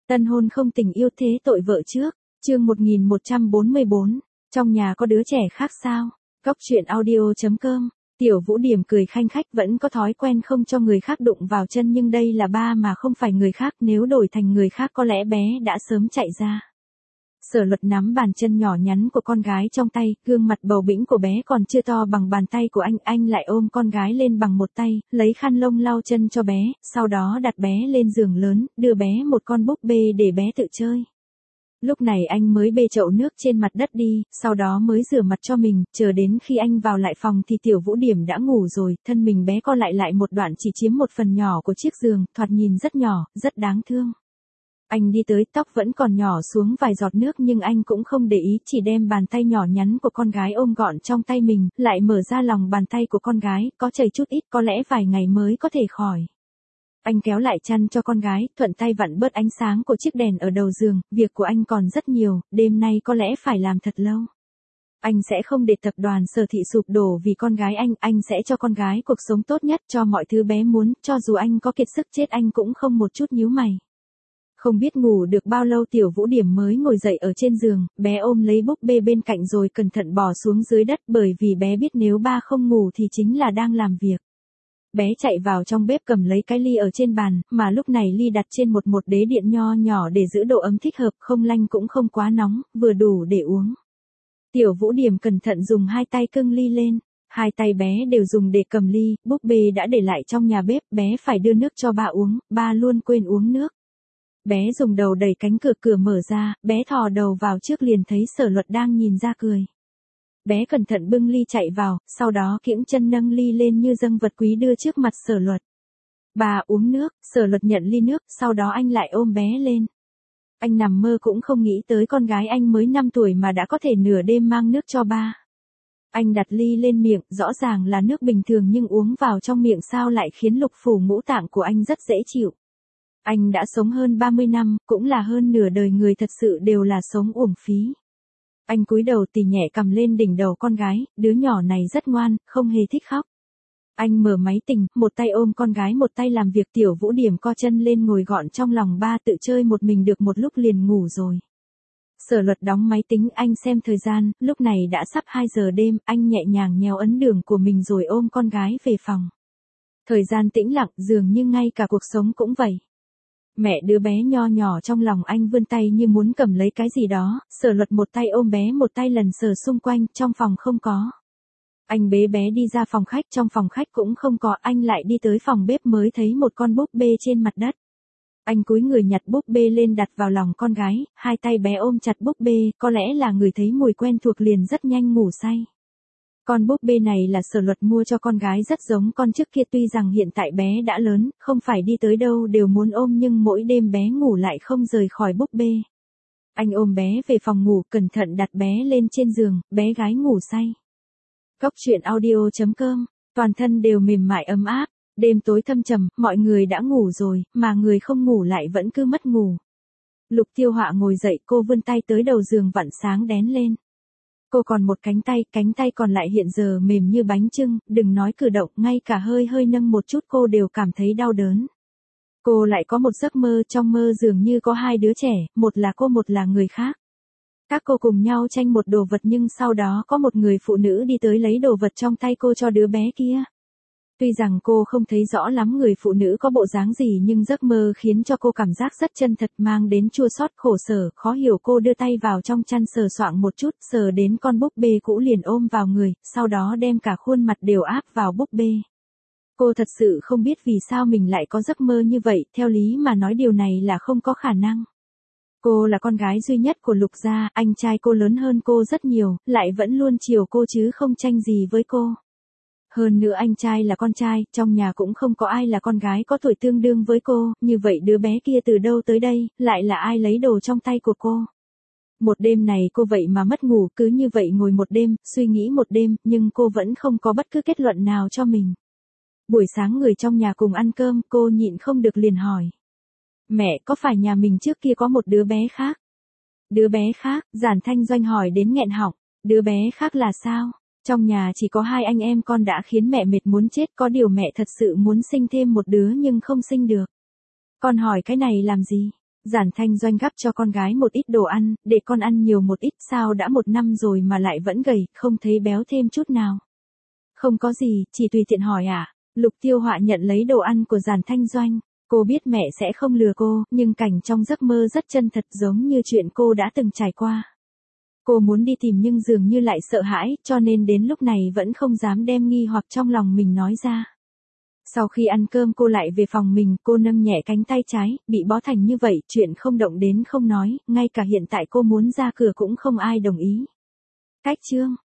Tân hôn không tình yêu thế tội vợ trước, chương 1144, trong nhà có đứa trẻ khác sao? Góc truyện audio.com, Tiểu Vũ Điểm cười khanh khách vẫn có thói quen không cho người khác đụng vào chân nhưng đây là ba mà không phải người khác, nếu đổi thành người khác có lẽ bé đã sớm chạy ra. Sở Luật nắm bàn chân nhỏ nhắn của con gái trong tay, gương mặt bầu bĩnh của bé còn chưa to bằng bàn tay của anh lại ôm con gái lên bằng một tay, lấy khăn lông lau chân cho bé, sau đó đặt bé lên giường lớn, đưa bé một con búp bê để bé tự chơi. Lúc này anh mới bê chậu nước trên mặt đất đi, sau đó mới rửa mặt cho mình, chờ đến khi anh vào lại phòng thì Tiểu Vũ Điểm đã ngủ rồi, thân mình bé co lại một đoạn chỉ chiếm một phần nhỏ của chiếc giường, thoạt nhìn rất nhỏ, rất đáng thương. Anh đi tới, tóc vẫn còn nhỏ xuống vài giọt nước nhưng anh cũng không để ý, chỉ đem bàn tay nhỏ nhắn của con gái ôm gọn trong tay mình, lại mở ra lòng bàn tay của con gái, có chảy chút ít, có lẽ vài ngày mới có thể khỏi. Anh kéo lại chăn cho con gái, thuận tay vặn bớt ánh sáng của chiếc đèn ở đầu giường, việc của anh còn rất nhiều, đêm nay có lẽ phải làm thật lâu. Anh sẽ không để tập đoàn Sở Thị sụp đổ vì con gái anh sẽ cho con gái cuộc sống tốt nhất, cho mọi thứ bé muốn, cho dù anh có kiệt sức chết anh cũng không một chút nhíu mày. Không biết ngủ được bao lâu Tiểu Vũ Điểm mới ngồi dậy ở trên giường, bé ôm lấy búp bê bên cạnh rồi cẩn thận bỏ xuống dưới đất bởi vì bé biết nếu ba không ngủ thì chính là đang làm việc. Bé chạy vào trong bếp cầm lấy cái ly ở trên bàn, mà lúc này ly đặt trên một đế điện nho nhỏ để giữ độ ấm thích hợp, không lạnh cũng không quá nóng, vừa đủ để uống. Tiểu Vũ Điểm cẩn thận dùng hai tay cưng ly lên, hai tay bé đều dùng để cầm ly, búp bê đã để lại trong nhà bếp, bé phải đưa nước cho ba uống, ba luôn quên uống nước. Bé dùng đầu đẩy cánh cửa mở ra, bé thò đầu vào trước liền thấy Sở Luật đang nhìn ra cười. Bé cẩn thận bưng ly chạy vào, sau đó kiễng chân nâng ly lên như dâng vật quý đưa trước mặt Sở Luật. Bà uống nước, Sở Luật nhận ly nước, sau đó anh lại ôm bé lên. Anh nằm mơ cũng không nghĩ tới con gái anh mới 5 tuổi mà đã có thể nửa đêm mang nước cho ba. Anh đặt ly lên miệng, rõ ràng là nước bình thường nhưng uống vào trong miệng sao lại khiến lục phủ ngũ tạng của anh rất dễ chịu. Anh đã sống hơn 30 năm, cũng là hơn nửa đời người thật sự đều là sống uổng phí. Anh cúi đầu tì nhẹ cầm lên đỉnh đầu con gái, đứa nhỏ này rất ngoan, không hề thích khóc. Anh mở máy tính, một tay ôm con gái một tay làm việc. Tiểu Vũ Điểm co chân lên ngồi gọn trong lòng ba tự chơi một mình được một lúc liền ngủ rồi. Sở Luật đóng máy tính anh xem thời gian, lúc này đã sắp 2 giờ đêm, anh nhẹ nhàng nhéo ấn đường của mình rồi ôm con gái về phòng. Thời gian tĩnh lặng dường như ngay cả cuộc sống cũng vậy. Mẹ đứa bé nho nhỏ trong lòng anh vươn tay như muốn cầm lấy cái gì đó, Sở Luật một tay ôm bé một tay lần sờ xung quanh, trong phòng không có. Anh bế bé đi ra phòng khách, trong phòng khách cũng không có, anh lại đi tới phòng bếp mới thấy một con búp bê trên mặt đất. Anh cúi người nhặt búp bê lên đặt vào lòng con gái, hai tay bé ôm chặt búp bê, có lẽ là người thấy mùi quen thuộc liền rất nhanh ngủ say. Con búp bê này là Sở Luật mua cho con gái rất giống con trước kia, tuy rằng hiện tại bé đã lớn, không phải đi tới đâu đều muốn ôm nhưng mỗi đêm bé ngủ lại không rời khỏi búp bê. Anh ôm bé về phòng ngủ, cẩn thận đặt bé lên trên giường, bé gái ngủ say. Góc truyện audio.com, toàn thân đều mềm mại ấm áp, đêm tối thâm trầm, mọi người đã ngủ rồi, mà người không ngủ lại vẫn cứ mất ngủ. Lục Tiêu Họa ngồi dậy, cô vươn tay tới đầu giường vặn sáng đén lên. Cô còn một cánh tay còn lại hiện giờ mềm như bánh chưng, đừng nói cử động, ngay cả hơi nâng một chút cô đều cảm thấy đau đớn. Cô lại có một giấc mơ, trong mơ dường như có hai đứa trẻ, một là cô một là người khác. Các cô cùng nhau tranh một đồ vật nhưng sau đó có một người phụ nữ đi tới lấy đồ vật trong tay cô cho đứa bé kia. Tuy rằng cô không thấy rõ lắm người phụ nữ có bộ dáng gì nhưng giấc mơ khiến cho cô cảm giác rất chân thật, mang đến chua xót khổ sở, khó hiểu. Cô đưa tay vào trong chăn sờ soạng một chút, sờ đến con búp bê cũ liền ôm vào người, sau đó đem cả khuôn mặt đều áp vào búp bê. Cô thật sự không biết vì sao mình lại có giấc mơ như vậy, theo lý mà nói điều này là không có khả năng. Cô là con gái duy nhất của Lục gia, anh trai cô lớn hơn cô rất nhiều, lại vẫn luôn chiều cô chứ không tranh gì với cô. Hơn nữa anh trai là con trai, trong nhà cũng không có ai là con gái có tuổi tương đương với cô, như vậy đứa bé kia từ đâu tới đây, lại là ai lấy đồ trong tay của cô. Một đêm này cô vậy mà mất ngủ, cứ như vậy ngồi một đêm, suy nghĩ một đêm, nhưng cô vẫn không có bất cứ kết luận nào cho mình. Buổi sáng người trong nhà cùng ăn cơm, cô nhịn không được liền hỏi. Mẹ, có phải nhà mình trước kia có một đứa bé khác? Đứa bé khác, Giản Thanh Doanh hỏi đến nghẹn họng, đứa bé khác là sao? Trong nhà chỉ có hai anh em con đã khiến mẹ mệt muốn chết, có điều mẹ thật sự muốn sinh thêm một đứa nhưng không sinh được. Con hỏi cái này làm gì? Giản Thanh Doanh gắp cho con gái một ít đồ ăn, để con ăn nhiều một ít, sao đã 1 năm rồi mà lại vẫn gầy, không thấy béo thêm chút nào. Không có gì, chỉ tùy tiện hỏi à. Lục Tiêu Họa nhận lấy đồ ăn của Giản Thanh Doanh. Cô biết mẹ sẽ không lừa cô, nhưng cảnh trong giấc mơ rất chân thật giống như chuyện cô đã từng trải qua. Cô muốn đi tìm nhưng dường như lại sợ hãi, cho nên đến lúc này vẫn không dám đem nghi hoặc trong lòng mình nói ra. Sau khi ăn cơm cô lại về phòng mình, cô nâng nhẹ cánh tay trái, bị bó thành như vậy, chuyện không động đến không nói, ngay cả hiện tại cô muốn ra cửa cũng không ai đồng ý. Cách chương